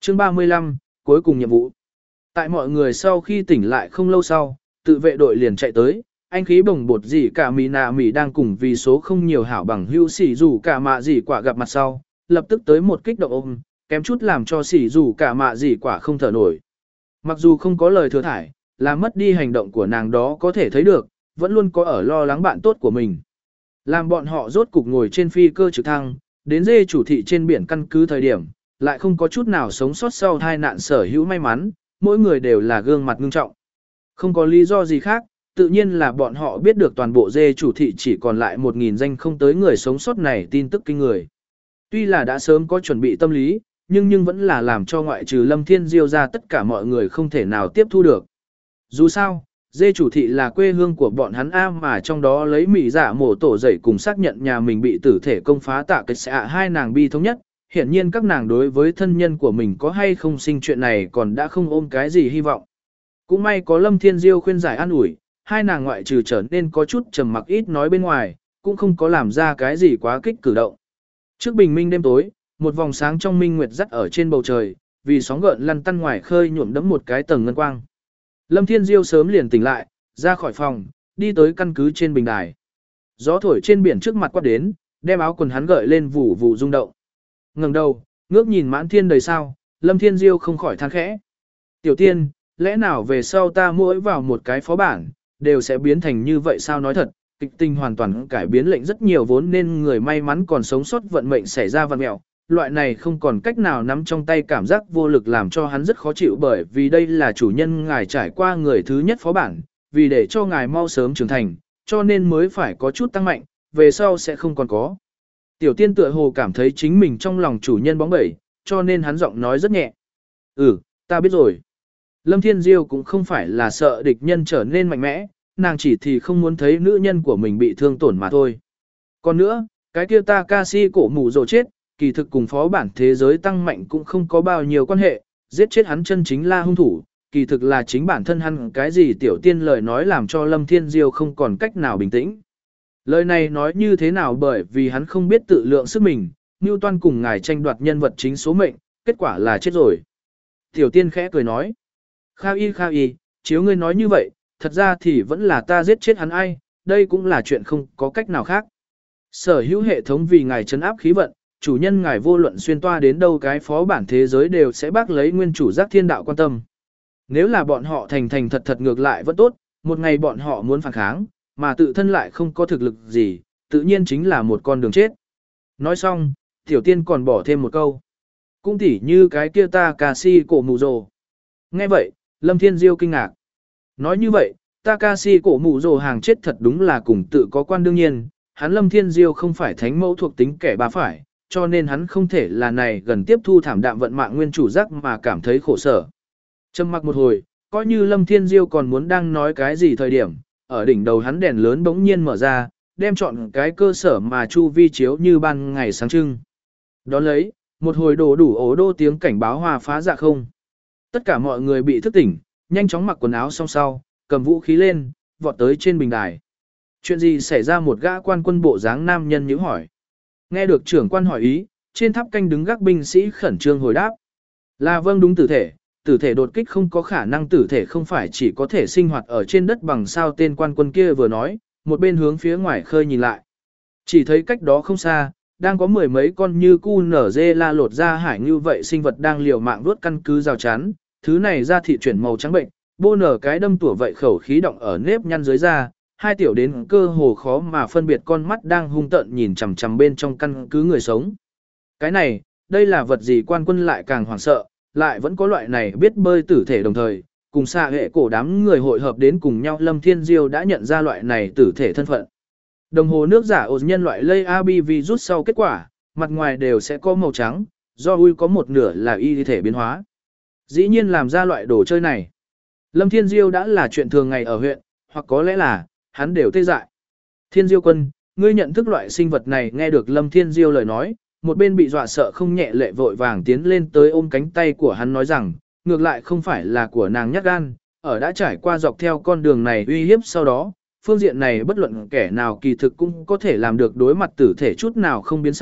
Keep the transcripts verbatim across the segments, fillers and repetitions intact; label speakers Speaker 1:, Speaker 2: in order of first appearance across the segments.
Speaker 1: Chương ba mươi lăm, cuối cùng nhiệm vụ. Tại mọi người sau khi tỉnh lại không lâu sau, tự vệ đội liền chạy tới, anh khí bồng bột gì cả mì nà mì đang cùng vì số không nhiều hảo bằng hữu xỉ dù cả mạ gì quả gặp mặt sau, lập tức tới một kích động ôm, kém chút làm cho xỉ dù cả mạ gì quả không thở nổi. Mặc dù không có lời thừa thải, là mất đi hành động của nàng đó có thể thấy được, vẫn luôn có ở lo lắng bạn tốt của mình. Làm bọn họ rốt cục ngồi trên phi cơ trực thăng, đến dê chủ thị trên biển căn cứ thời điểm, lại không có chút nào sống sót sau tai nạn sở hữu may mắn, mỗi người đều là gương mặt ngưng trọng. Không có lý do gì khác, tự nhiên là bọn họ biết được toàn bộ dê chủ thị chỉ còn lại một nghìn danh không tới người sống sót này tin tức kinh người. Tuy là đã sớm có chuẩn bị tâm lý, nhưng nhưng vẫn là làm cho ngoại trừ Lâm Thiên Diêu ra tất cả mọi người không thể nào tiếp thu được. Dù sao, dê chủ thị là quê hương của bọn hắn A mà trong đó lấy mỹ giả mổ tổ dậy cùng xác nhận nhà mình bị tử thể công phá tạ cái xạ hai nàng bi thống nhất. Hiển nhiên các nàng đối với thân nhân của mình có hay không sinh chuyện này còn đã không ôm cái gì hy vọng. Cũng may có Lâm Thiên Diêu khuyên giải an ủi, hai nàng ngoại trừ trở nên có chút trầm mặc ít nói bên ngoài, cũng không có làm ra cái gì quá kích cử động. Trước bình minh đêm tối, một vòng sáng trong minh nguyệt dắt ở trên bầu trời, vì sóng gợn lăn tăn ngoài khơi nhuộm đẫm một cái tầng ngân quang. Lâm Thiên Diêu sớm liền tỉnh lại, ra khỏi phòng, đi tới căn cứ trên bình đài. Gió thổi trên biển trước mặt quát đến, đem áo quần hắn gợi lên vụ vụ rung động. Ngẩng đầu, ngước nhìn mãn thiên đầy sao, Lâm Thiên Diêu không khỏi than khẽ. Tiểu tiên, lẽ nào về sau ta mỗi vào một cái phó bản, đều sẽ biến thành như vậy sao? Nói thật, kịch tình hoàn toàn cải biến lệnh rất nhiều vốn nên người may mắn còn sống sót vận mệnh xảy ra vặn mẹo. Loại này không còn cách nào nắm trong tay cảm giác vô lực làm cho hắn rất khó chịu, bởi vì đây là chủ nhân ngài trải qua người thứ nhất phó bản, vì để cho ngài mau sớm trưởng thành, cho nên mới phải có chút tăng mạnh, về sau sẽ không còn có. Tiểu tiên tựa hồ cảm thấy chính mình trong lòng chủ nhân bóng bẩy, cho nên hắn giọng nói rất nhẹ. Ừ, ta biết rồi. Lâm Thiên Diêu cũng không phải là sợ địch nhân trở nên mạnh mẽ, nàng chỉ thì không muốn thấy nữ nhân của mình bị thương tổn mà thôi. Còn nữa, cái kia Takashi cổ mù rồ chết, kỳ thực cùng phó bản thế giới tăng mạnh cũng không có bao nhiêu quan hệ, giết chết hắn chân chính là hung thủ, kỳ thực là chính bản thân hắn. Cái gì tiểu tiên lời nói làm cho Lâm Thiên Diêu không còn cách nào bình tĩnh. Lời này nói như thế nào, bởi vì hắn không biết tự lượng sức mình, Newton cùng ngài tranh đoạt nhân vật chính số mệnh, kết quả là chết rồi. Tiểu tiên khẽ cười nói. Khao y khao y, chiếu ngươi nói như vậy, thật ra thì vẫn là ta giết chết hắn ai, đây cũng là chuyện không có cách nào khác. Sở hữu hệ thống vì ngài trấn áp khí vận, chủ nhân ngài vô luận xuyên toa đến đâu cái phó bản thế giới đều sẽ bác lấy nguyên chủ giác thiên đạo quan tâm. Nếu là bọn họ thành thành thật thật ngược lại vẫn tốt, một ngày bọn họ muốn phản kháng, mà tự thân lại không có thực lực gì, tự nhiên chính là một con đường chết. Nói xong, tiểu tiên còn bỏ thêm một câu. Cũng tỉ như cái kia Takashi cổ mù rồ. Nghe vậy, Lâm Thiên Diêu kinh ngạc. Nói như vậy, Takashi cổ mù rồ hàng chết thật đúng là cùng tự có quan đương nhiên, hắn Lâm Thiên Diêu không phải thánh mẫu thuộc tính kẻ bà phải, cho nên hắn không thể là này gần tiếp thu thảm đạm vận mạng nguyên chủ giác mà cảm thấy khổ sở. Trầm mặc một hồi, coi như Lâm Thiên Diêu còn muốn đang nói cái gì thời điểm, ở đỉnh đầu hắn đèn lớn bỗng nhiên mở ra, đem chọn cái cơ sở mà chu vi chiếu như ban ngày sáng trưng. Đón lấy, một hồi đổ đủ ố đô tiếng cảnh báo hòa phá dạ không. Tất cả mọi người bị thức tỉnh, nhanh chóng mặc quần áo xong sau, cầm vũ khí lên, vọt tới trên bình đài. Chuyện gì xảy ra? Một gã quan quân bộ dáng nam nhân nhíu hỏi. Nghe được trưởng quan hỏi ý, trên tháp canh đứng gác binh sĩ khẩn trương hồi đáp. Là vâng, đúng tử thể, tử thể đột kích không có khả năng, tử thể không phải chỉ có thể sinh hoạt ở trên đất bằng sao? Tên quan quân kia vừa nói, một bên hướng phía ngoài khơi nhìn lại. Chỉ thấy cách đó không xa, đang có mười mấy con như cu nở dê la lột ra hải như vậy sinh vật đang liều mạng vuốt căn cứ rào chắn, thứ này da thịt chuyển màu trắng bệnh, bô nở cái đâm tủa vậy khẩu khí động ở nếp nhăn dưới da, hai tiểu đến cơ hồ khó mà phân biệt con mắt đang hung tợn nhìn chằm chằm bên trong căn cứ người sống. Cái này, đây là vật gì? Quan quân lại càng hoảng sợ, lại vẫn có loại này biết bơi tử thể đồng thời, cùng xạ hệ cổ đám người hội hợp đến cùng nhau. Lâm Thiên Diêu đã nhận ra loại này tử thể thân phận. Đồng hồ nước giả ổ nhân loại lây a bê virus sau kết quả, mặt ngoài đều sẽ có màu trắng, do ui có một nửa là y thể biến hóa. Dĩ nhiên làm ra loại đồ chơi này. Lâm Thiên Diêu đã là chuyện thường ngày ở huyện, hoặc có lẽ là, hắn đều tê dại. Thiên Diêu quân, ngươi nhận thức loại sinh vật này? Nghe được Lâm Thiên Diêu lời nói, một bên bị dọa sợ không nhẹ lệ vội vàng tiến lên tới ôm cánh tay của hắn nói rằng, ngược lại không phải là của nàng nhát gan, ở đã trải qua dọc theo con đường này uy hiếp sau đó, phương diện này bất luận kẻ nào kỳ thực cũng có thể làm được, đối mặt tử thể chút nào không biến sắc,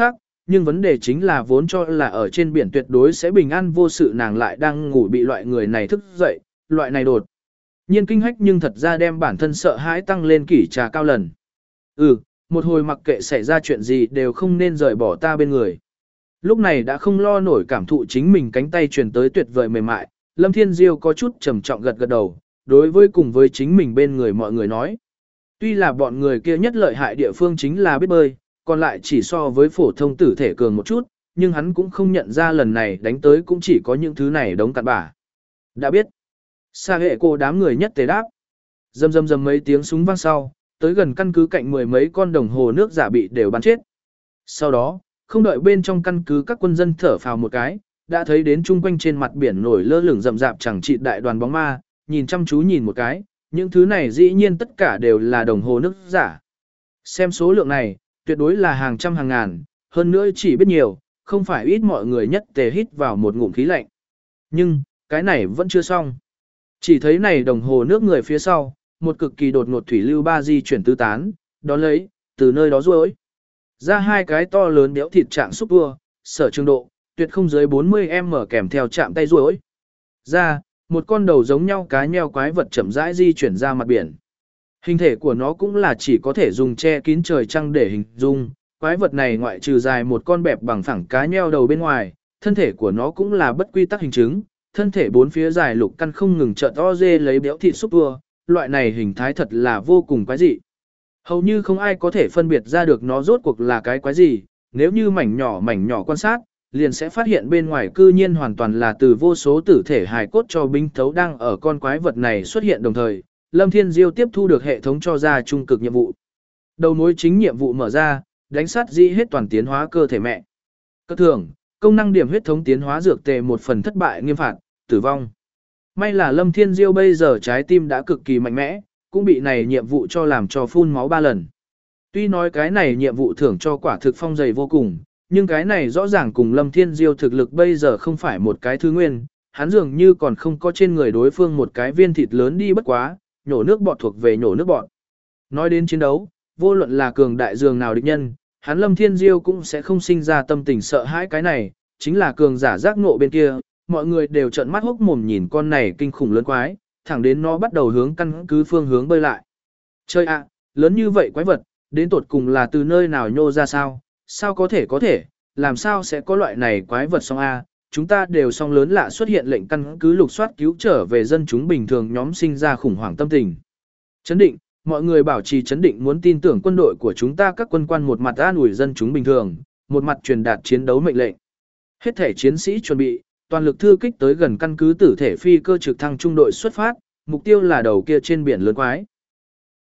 Speaker 1: nhưng vấn đề chính là vốn cho là ở trên biển tuyệt đối sẽ bình an vô sự nàng lại đang ngủ bị loại người này thức dậy, loại này đột nhiên kinh hách nhưng thật ra đem bản thân sợ hãi tăng lên kỷ trà cao lần. Ừ, một hồi mặc kệ xảy ra chuyện gì đều không nên rời bỏ ta bên người. Lúc này đã không lo nổi cảm thụ chính mình cánh tay truyền tới tuyệt vời mềm mại, Lâm Thiên Diêu có chút trầm trọng gật gật đầu, đối với cùng với chính mình bên người mọi người nói. Tuy là bọn người kia nhất lợi hại địa phương chính là biết bơi, còn lại chỉ so với phổ thông tử thể cường một chút, nhưng hắn cũng không nhận ra lần này đánh tới cũng chỉ có những thứ này đống cặn bã. Đã biết. Sa hệ cô đám người nhất tế đáp. Dầm dầm dầm mấy tiếng súng vang sau, tới gần căn cứ cạnh mười mấy con đồng hồ nước giả bị đều bắn chết. Sau đó, không đợi bên trong căn cứ các quân dân thở phào một cái, đã thấy đến chung quanh trên mặt biển nổi lơ lửng rậm rạp chẳng trị đại đoàn bóng ma, nhìn chăm chú nhìn một cái, những thứ này dĩ nhiên tất cả đều là đồng hồ nước giả. Xem số lượng này, tuyệt đối là hàng trăm hàng ngàn, hơn nữa chỉ biết nhiều, không phải ít mọi người nhất tề hít vào một ngụm khí lạnh. Nhưng, cái này vẫn chưa xong. Chỉ thấy này đồng hồ nước người phía sau, một cực kỳ đột ngột thủy lưu ba di chuyển tứ tán, đó lấy, từ nơi đó ruôi ra hai cái to lớn béo thịt trạng xúc tua, sở trường độ, tuyệt không dưới bốn mươi m kèm theo chạm tay ruôi ra, một con đầu giống nhau cá nheo quái vật chậm rãi di chuyển ra mặt biển. Hình thể của nó cũng là chỉ có thể dùng che kín trời trăng để hình dung, quái vật này ngoại trừ dài một con bẹp bằng phẳng cá nheo đầu bên ngoài, thân thể của nó cũng là bất quy tắc hình chứng, thân thể bốn phía dài lục căn không ngừng trợ to dê lấy béo thịt xúc tua, loại này hình thái thật là vô cùng quái dị. Hầu như không ai có thể phân biệt ra được nó rốt cuộc là cái quái gì, nếu như mảnh nhỏ mảnh nhỏ quan sát, liền sẽ phát hiện bên ngoài cư nhiên hoàn toàn là từ vô số tử thể hài cốt cho binh thấu đang ở con quái vật này xuất hiện đồng thời. Lâm Thiên Diêu tiếp thu được hệ thống cho ra trung cực nhiệm vụ. Đầu mối chính nhiệm vụ mở ra, đánh sát dĩ hết toàn tiến hóa cơ thể mẹ. Cơ thường, công năng điểm huyết thống tiến hóa dược tề một phần thất bại nghiêm phạt, tử vong. May là Lâm Thiên Diêu bây giờ trái tim đã cực kỳ mạnh mẽ, cũng bị này nhiệm vụ cho làm cho phun máu ba lần. Tuy nói cái này nhiệm vụ thưởng cho quả thực phong dày vô cùng, nhưng cái này rõ ràng cùng Lâm Thiên Diêu thực lực bây giờ không phải một cái thứ nguyên, hắn dường như còn không có trên người đối phương một cái viên thịt lớn đi bất quá, nhổ nước bọt thuộc về nhổ nước bọt. Nói đến chiến đấu, vô luận là cường đại dường nào địch nhân, hắn Lâm Thiên Diêu cũng sẽ không sinh ra tâm tình sợ hãi cái này, chính là cường giả giác ngộ bên kia, mọi người đều trợn mắt hốc mồm nhìn con này kinh khủng lớn quái, thẳng đến nó bắt đầu hướng căn cứ phương hướng bơi lại. Chơi ạ, lớn như vậy quái vật, đến tột cùng là từ nơi nào nhô ra sao, sao có thể có thể, làm sao sẽ có loại này quái vật song A, chúng ta đều song lớn lạ xuất hiện lệnh căn cứ lục soát cứu trở về dân chúng bình thường nhóm sinh ra khủng hoảng tâm tình. Chấn định, mọi người bảo trì chấn định muốn tin tưởng quân đội của chúng ta các quân quan một mặt an ủi dân chúng bình thường, một mặt truyền đạt chiến đấu mệnh lệnh. Hết thể chiến sĩ chuẩn bị, toàn lực thư kích tới gần căn cứ tử thể phi cơ trực thăng trung đội xuất phát, mục tiêu là đầu kia trên biển lớn quái.